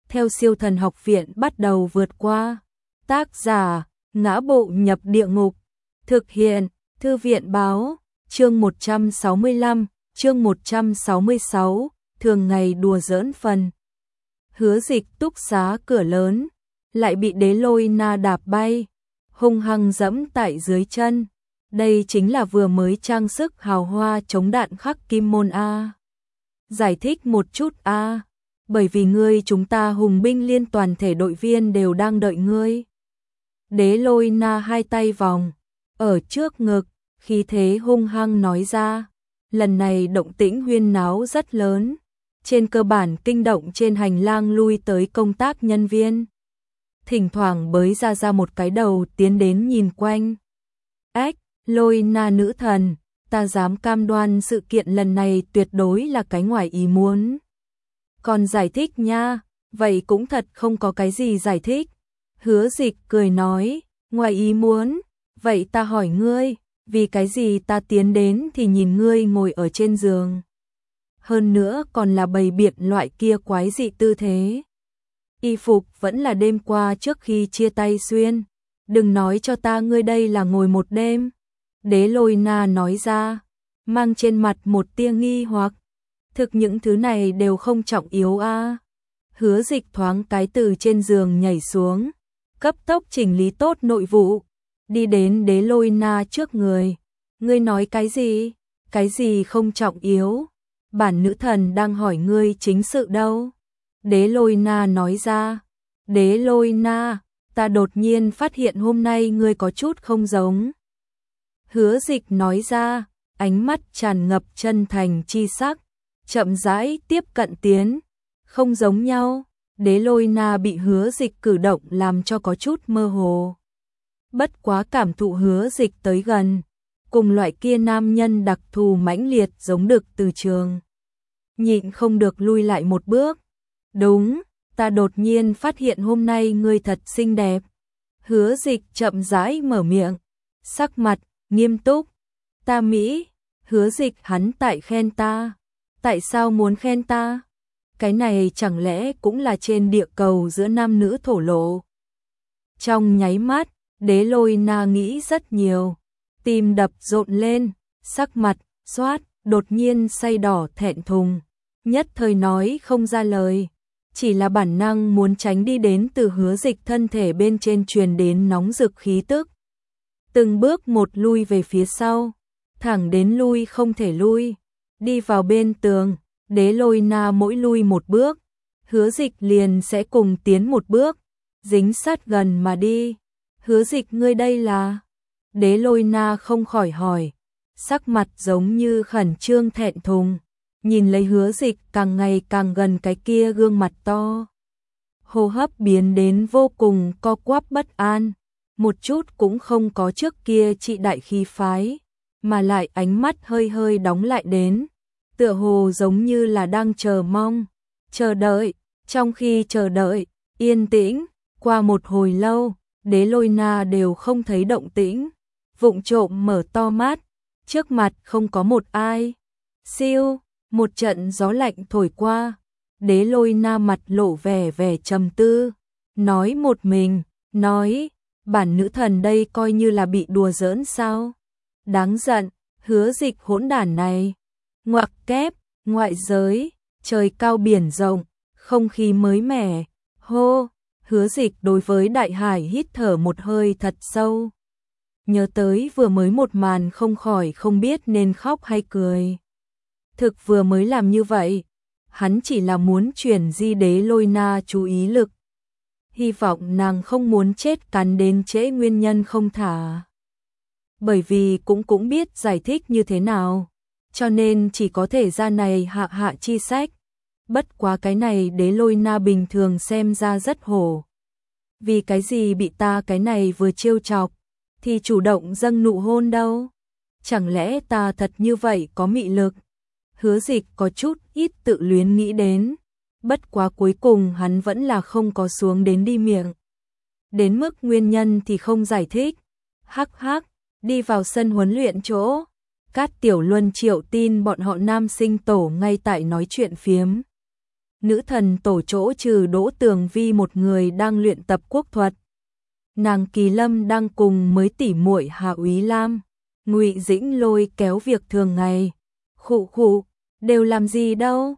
theo Siêu Thần Học Viện bắt đầu vượt qua. Tác giả: Ngã Bộ Nhập Địa Ngục. Thực hiện: Thư viện báo. Chương 165, chương 166, thường ngày đùa giỡn phần. Hứa Dịch túc xá cửa lớn, lại bị Đế Lôi Na đạp bay, hung hăng dẫm tại dưới chân. Đây chính là vừa mới trang sức hào hoa chống đạn khắc kim môn a. Giải thích một chút a, bởi vì ngươi chúng ta hùng binh liên toàn thể đội viên đều đang đợi ngươi. Đế Lôi Na hai tay vòng ở trước ngực, khí thế hung hăng nói ra. Lần này động tĩnh huyên náo rất lớn, trên cơ bản kinh động trên hành lang lui tới công tác nhân viên. Thỉnh thoảng bới ra một cái đầu tiến đến nhìn quanh. Ách, Lôi Na nữ thần, ta dám cam đoan sự kiện lần này tuyệt đối là cái ngoài ý muốn. Còn giải thích nha, vậy cũng thật không có cái gì giải thích. Hứa Dịch cười nói, ngoài ý muốn, vậy ta hỏi ngươi, vì cái gì ta tiến đến thì nhìn ngươi ngồi ở trên giường. Hơn nữa còn là bày biện loại kia quái dị tư thế. Y phục vẫn là đêm qua trước khi chia tay xuyên. Đừng nói cho ta ngươi đây là ngồi một đêm. Đế Lôi Na nói ra, mang trên mặt một tia nghi hoặc. Thực những thứ này đều không trọng yếu a. Hứa Dịch thoáng cái từ trên giường nhảy xuống, cấp tốc chỉnh lý tốt nội vụ, đi đến Đế Lôi Na trước người. Ngươi nói cái gì? Cái gì không trọng yếu? Bản nữ thần đang hỏi ngươi chính sự đâu. Đế Lôi Na nói ra. Đế Lôi Na, ta đột nhiên phát hiện hôm nay ngươi có chút không giống. Hứa Dịch nói ra, ánh mắt tràn ngập chân thành chi sắc, chậm rãi tiếp cận tiến. Không giống nhau. Đế Lôi Na bị Hứa Dịch cử động làm cho có chút mơ hồ. Bất quá cảm thụ Hứa Dịch tới gần, cùng loại kia nam nhân đặc thù mãnh liệt giống được từ trường. Nhịn không được lui lại một bước. Đúng, ta đột nhiên phát hiện hôm nay ngươi thật xinh đẹp. Hứa Dịch chậm rãi mở miệng, sắc mặt nghiêm túc. Ta Mỹ. Hứa Dịch hắn tại khen ta. Tại sao muốn khen ta? Cái này chẳng lẽ cũng là trên địa cầu giữa nam nữ thổ lộ? Trong nháy mắt, Đế Lôi Na nghĩ rất nhiều, tim đập rộn lên, sắc mặt xoát, đột nhiên say đỏ thẹn thùng, nhất thời nói không ra lời, chỉ là bản năng muốn tránh đi đến từ Hứa Dịch thân thể bên trên truyền đến nóng rực khí tức. Từng bước một lui về phía sau, thẳng đến lui không thể lui, đi vào bên tường. Đế Lôi Na mỗi lui một bước, Hứa Dịch liền sẽ cùng tiến một bước, dính sát gần mà đi. Hứa Dịch ngươi đây là? Đế Lôi Na không khỏi hỏi, sắc mặt giống như khẩn trương thẹn thùng, nhìn lấy Hứa Dịch càng ngày càng gần cái kia gương mặt to. Hô hấp biến đến vô cùng co quắp bất an, một chút cũng không có trước kia trị đại khí phái, mà lại ánh mắt hơi hơi đóng lại đến. Tựa hồ giống như là đang chờ mong, chờ đợi. Trong khi chờ đợi, yên tĩnh, qua một hồi lâu, Đế Lôi Na đều không thấy động tĩnh, vụng trộm mở to mắt, trước mặt không có một ai. Siêu, một trận gió lạnh thổi qua, Đế Lôi Na mặt lộ vẻ vẻ trầm tư, nói một mình, nói, bản nữ thần đây coi như là bị đùa giỡn sao? Đáng giận, Hứa Dịch hỗn đản này. Ngoặc kép, ngoại giới, trời cao biển rộng, không khí mới mẻ. Hô, Hứa Dịch đối với đại hải hít thở một hơi thật sâu. Nhớ tới vừa mới một màn không khỏi không biết nên khóc hay cười. Thực vừa mới làm như vậy, hắn chỉ là muốn chuyển di Đế Lôi Na chú ý lực. Hy vọng nàng không muốn chết cắn đến trễ nguyên nhân không thả. Bởi vì cũng biết giải thích như thế nào, cho nên chỉ có thể ra này hạ chi sách. Bất quá cái này Đế Lôi Na bình thường xem ra rất hổ. Vì cái gì bị ta cái này vừa trêu chọc thì chủ động dâng nụ hôn đâu? Chẳng lẽ ta thật như vậy có mị lực? Hứa Dịch có chút ít tự luyến nghĩ đến. Bất quá cuối cùng hắn vẫn là không có xuống đến đi miệng. Đến mức nguyên nhân thì không giải thích. Hắc hắc, đi vào sân huấn luyện chỗ. Cát Tiểu Luân Triệu tin bọn họ nam sinh tổ ngay tại nói chuyện phiếm. nữ thần tổ chỗ trừ Đỗ Tường Vi một người đang luyện tập quốc thuật. Nàng Kỳ Lâm đang cùng mới tỉ muội Hạ Úy Lam, Ngụy Dĩnh lôi kéo việc thường ngày. Khụ khụ, đều làm gì đâu?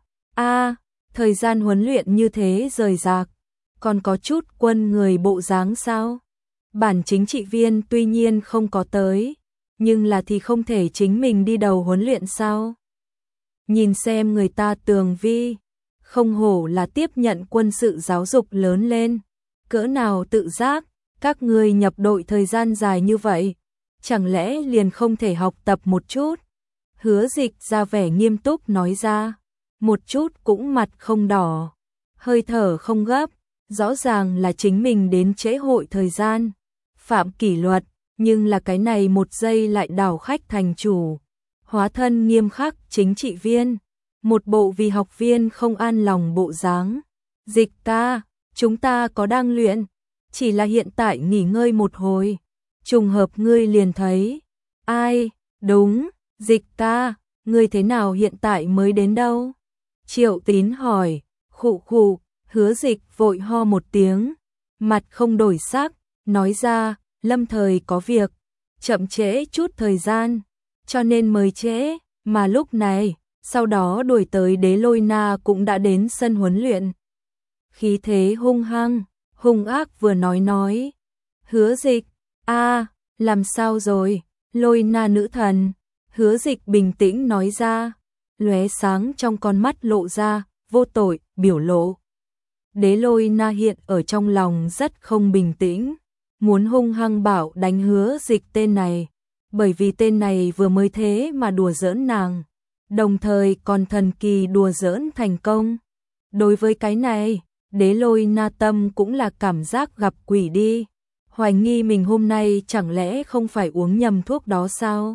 Thời gian huấn luyện như thế rời rạc, còn có chút quân người bộ dáng sao? Bản chính trị viên tuy nhiên không có tới, nhưng là thì không thể chính mình đi đầu huấn luyện sao? Nhìn xem người ta Tường Vi, không hổ là tiếp nhận quân sự giáo dục lớn lên, cỡ nào tự giác, các người nhập đội thời gian dài như vậy, chẳng lẽ liền không thể học tập một chút? Hứa Dịch ra vẻ nghiêm túc nói ra, một chút cũng mặt không đỏ, hơi thở không gấp, rõ ràng là chính mình đến trễ hội thời gian, phạm kỷ luật, nhưng là cái này một giây lại đảo khách thành chủ, hóa thân nghiêm khắc chính trị viên, một bộ vì học viên không an lòng bộ dáng. Dịch ca, chúng ta có đang luyện, chỉ là hiện tại nghỉ ngơi một hồi, trùng hợp ngươi liền thấy. Ai, đúng, Dịch ca, ngươi thế nào hiện tại mới đến đâu? Triệu Tín hỏi. Khụ khụ, Hứa Dịch vội ho một tiếng, mặt không đổi sắc, nói ra, lâm thời có việc, chậm trễ chút thời gian, cho nên mới trễ, mà lúc này, sau đó đuổi tới Đế Lôi Na cũng đã đến sân huấn luyện. Khí thế hung hăng, hung ác vừa nói. Hứa Dịch, làm sao rồi, Lôi Na nữ thần? Hứa Dịch bình tĩnh nói ra, lóe sáng trong con mắt lộ ra, vô tội, biểu lộ. Đế Lôi Na hiện ở trong lòng rất không bình tĩnh, muốn hung hăng bảo đánh Hứa Dịch tên này, bởi vì tên này vừa mới thế mà đùa giỡn nàng, đồng thời còn thần kỳ đùa giỡn thành công. Đối với cái này, Đế Lôi Na tâm cũng là cảm giác gặp quỷ đi, hoài nghi mình hôm nay chẳng lẽ không phải uống nhầm thuốc đó sao?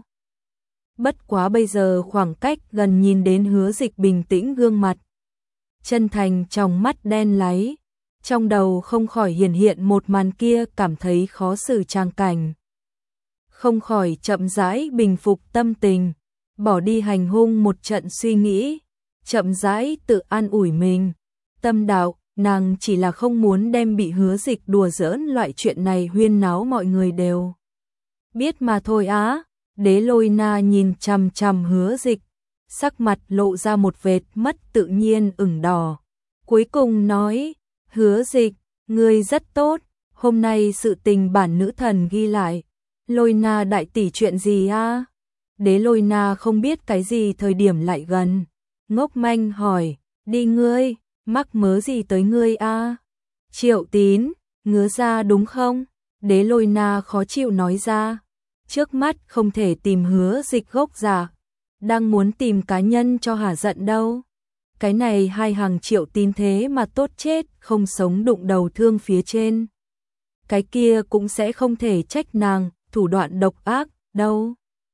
Bất quá bây giờ khoảng cách gần nhìn đến Hứa Dịch bình tĩnh gương mặt, chân thành trong mắt đen láy, trong đầu không khỏi hiển hiện một màn kia cảm thấy khó xử trang cảnh. Không khỏi chậm rãi bình phục tâm tình, bỏ đi hành hung một trận suy nghĩ, chậm rãi tự an ủi mình. Tâm đạo, nàng chỉ là không muốn đem bị Hứa Dịch đùa giỡn loại chuyện này huyên náo mọi người đều biết mà thôi á. Đế Lôi Na nhìn chằm chằm Hứa Dịch, sắc mặt lộ ra một vệt mất tự nhiên ửng đỏ. Cuối cùng nói, Hứa Dịch, ngươi rất tốt, hôm nay sự tình bản nữ thần ghi lại. Lôi Na đại tỷ chuyện gì a? Đế Lôi Na không biết cái gì thời điểm lại gần, ngốc manh hỏi, đi ngươi, mắc mớ gì tới ngươi a? Triệu Tín, ngứa ra đúng không? Đế Lôi Na khó chịu nói ra, trước mắt không thể tìm Hứa Dịch gốc giả, đang muốn tìm cá nhân cho hả giận đâu. Cái này hai hàng Triệu Tín thế mà tốt chết, không sống đụng đầu thương phía trên. Cái kia cũng sẽ không thể trách nàng, thủ đoạn độc ác, đâu.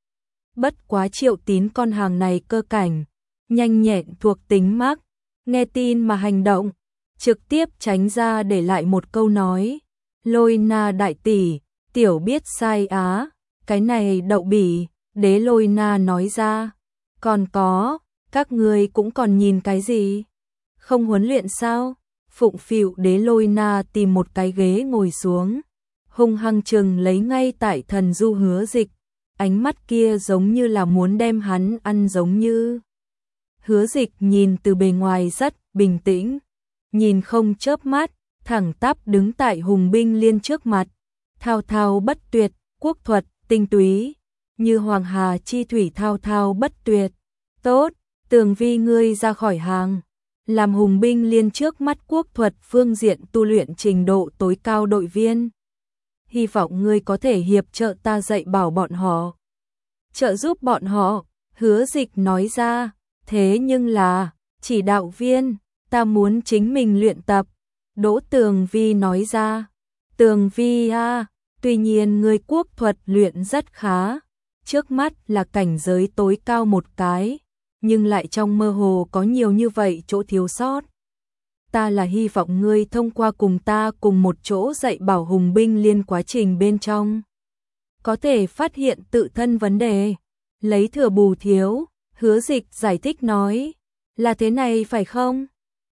Bất quá Triệu Tín con hàng này cơ cảnh, nhanh nhẹn thuộc tính mắc, nghe tin mà hành động, trực tiếp tránh ra để lại một câu nói, Lôi Na đại tỷ, tiểu biết sai á, cái này đậu bỉ. Đế Lôi Na nói ra, còn có, các ngươi cũng còn nhìn cái gì? Không huấn luyện sao? Phụng phịu. Đế Lôi Na tìm một cái ghế ngồi xuống, hung hăng chừng lấy ngay tại thần du Hứa Dịch, ánh mắt kia giống như là muốn đem hắn ăn giống như. Hứa Dịch nhìn từ bề ngoài rất bình tĩnh, nhìn không chớp mắt, thẳng tắp đứng tại Hùng Binh Liên trước mặt, thao thao bất tuyệt, quốc thuật tinh túy, như hoàng hà chi thủy thao thao bất tuyệt. Tốt, Tường Vi ngươi ra khỏi hàng, làm Hùng Binh Liên trước mắt quốc thuật phương diện tu luyện trình độ tối cao đội viên. Hy vọng ngươi có thể hiệp trợ ta dạy bảo bọn họ, trợ giúp bọn họ. Hứa Dịch nói ra, thế nhưng là, chỉ đạo viên, ta muốn chính mình luyện tập. Đỗ Tường Vi nói ra, Tường Vi a, tuy nhiên ngươi quốc thuật luyện rất khá, trước mắt là cảnh giới tối cao một cái, nhưng lại trong mơ hồ có nhiều như vậy chỗ thiếu sót. Ta là hy vọng ngươi thông qua cùng ta cùng một chỗ dạy bảo Hùng Binh Liên quá trình bên trong, có thể phát hiện tự thân vấn đề, lấy thừa bù thiếu. Hứa Dịch giải thích nói, là thế này phải không?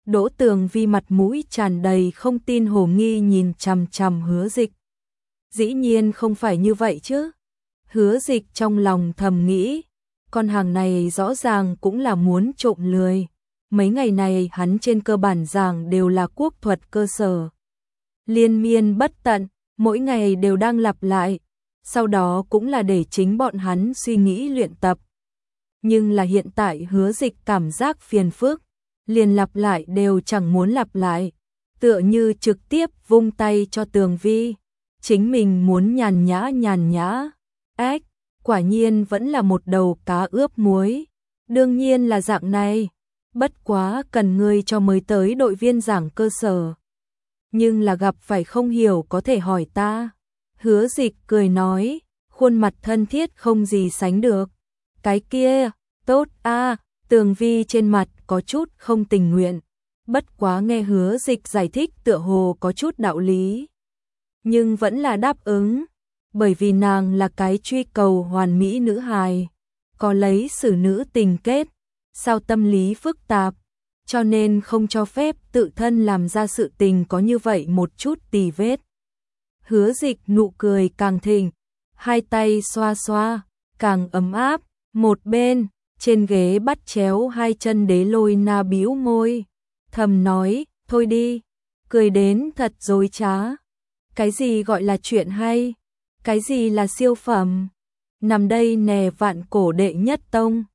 Đỗ Tường Vi mặt mũi tràn đầy không tin hồ nghi nhìn chằm chằm Hứa Dịch. Dĩ nhiên không phải như vậy chứ. Hứa Dịch trong lòng thầm nghĩ, con hàng này rõ ràng cũng là muốn trộm lười. Mấy ngày này hắn trên cơ bản giảng đều là quốc thuật cơ sở. Liên miên bất tận, mỗi ngày đều đang lặp lại, sau đó cũng là để chính bọn hắn suy nghĩ luyện tập. Nhưng là hiện tại Hứa Dịch cảm giác phiền phức, liền lặp lại đều chẳng muốn lặp lại, tựa như trực tiếp vung tay cho Tường Vi, chính mình muốn nhàn nhã. Ách, quả nhiên vẫn là một đầu cá ướp muối. Đương nhiên là dạng này, bất quá cần ngươi cho mới tới đội viên giảng cơ sở. Nhưng là gặp phải không hiểu có thể hỏi ta. Hứa Dịch cười nói, khuôn mặt thân thiết không gì sánh được. Cái kia, tốt a. Tường Vi trên mặt có chút không tình nguyện, bất quá nghe Hứa Dịch giải thích tựa hồ có chút đạo lý. Nhưng vẫn là đáp ứng, bởi vì nàng là cái truy cầu hoàn mỹ nữ hài, có lấy xử nữ tình kết, sao tâm lý phức tạp, cho nên không cho phép tự thân làm ra sự tình có như vậy một chút tì vết. Hứa Dịch nụ cười càng thịnh, hai tay xoa xoa, càng ấm áp, một bên, trên ghế bắt chéo hai chân Đế Lôi Na bĩu môi, thầm nói, thôi đi, cười đến thật dối trá. Cái gì gọi là chuyện hay? Cái gì là siêu phẩm? Nằm đây nè vạn cổ đệ nhất tông.